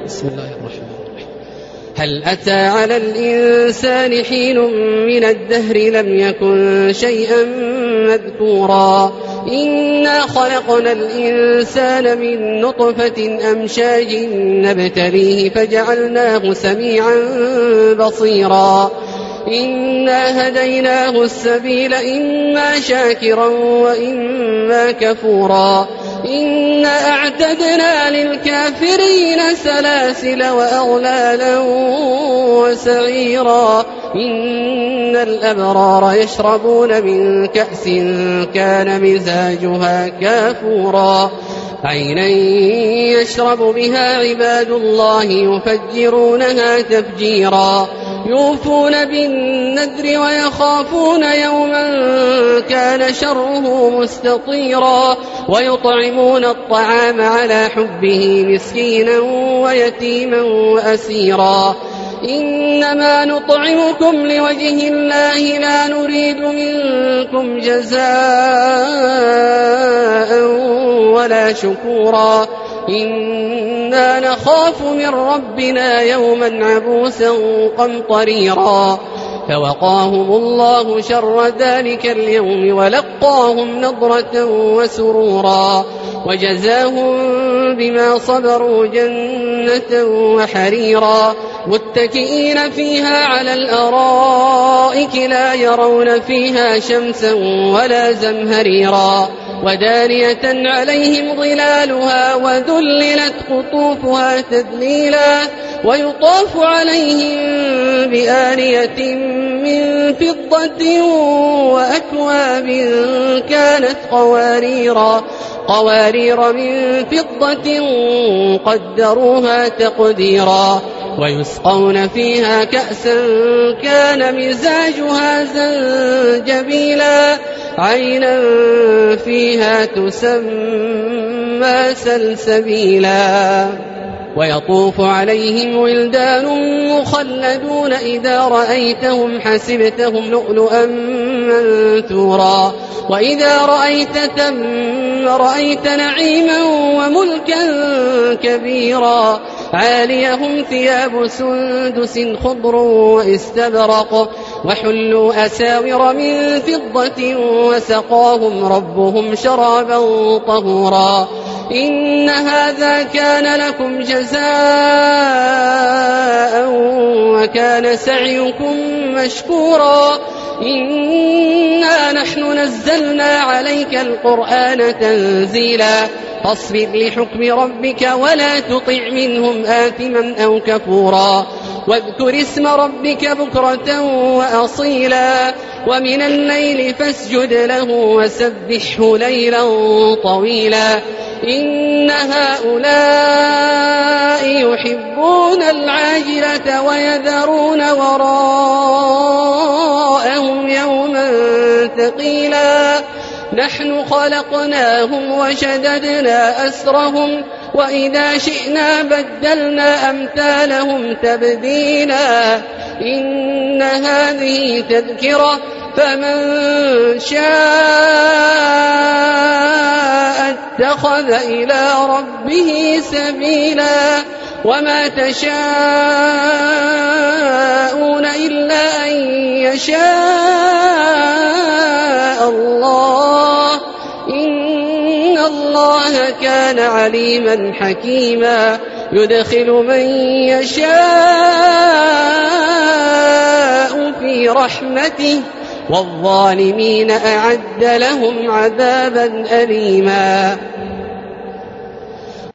بسم الله الرحمن الرحيم. هل أتى على الإنسان حين من الدهر لم يكن شيئا مذكورا إنا خلقنا الإنسان من نطفة أمشاج نبتليه فجعلناه سميعا بصيرا إنا هديناه السبيل إما شاكرا وإما كفورا إنا أعتدنا للكافرين سلاسل وأغلالا وسعيرا إن الأبرار يشربون من كأس كان مزاجها كافورا عينا يشرب بها عباد الله يفجرونها تفجيرا يوفون بالنذر ويخافون يوما كان شره مستطيرا ويطعمون الطعام على حبه مسكينا ويتيما وأسيرا إنما نطعمكم لوجه الله لا نريد منكم جزاء ولا شكورا إنا نخاف من ربنا يوما عبوسا قمطريرا فوقاهم الله شر ذلك اليوم ولقاهم نضرة وسرورا وجزاهم بما صبروا جنة وحريرا متكئين فيها على الأرائك لا يرون فيها شمسا ولا زمهريرا ودانية عليهم ظلالها وذللت قطوفها تذليلا ويطاف عليهم بآنية من فضة وأكواب كانت قوارير من فضة قدروها تقديرا ويسقون فيها كأسا كان مزاجها زنجبيلا عينا فيها تسمى سلسبيلا ويطوف عليهم ولدان مخلدون إذا رأيتهم حسبتهم لؤلؤا منثورا وإذا رأيت ثم رأيت نعيما وملكا كبيرا عاليهم ثياب سندس خضر واستبرق وحلوا أساور من فضة وسقاهم ربهم شرابا طهورا إن هذا كان لكم جزاء وكان سعيكم مشكورا إنا نحن نزلنا عليك القرآن تنزيلا فاصبر لحكم ربك ولا تطع منهم آثما أو كفورا واذكر اسم ربك بكرة وأصيلا ومن الليل فاسجد له وسبحه ليلا طويلا إن هؤلاء يحبون العاجلة ويذرون وراءهم يوما ثقيلا نحن خلقناهم وشددنا أسرهم وإذا شئنا بدلنا أمثالهم تبديلا إن هذه تذكرة فمن شاء اتخذ إلى ربه سبيلا وما تشاءون إلا أن يشاء الله إن الله كان عليما حكيما يدخل من يشاء في رحمته والظالمين أعد لهم عذابا أليما.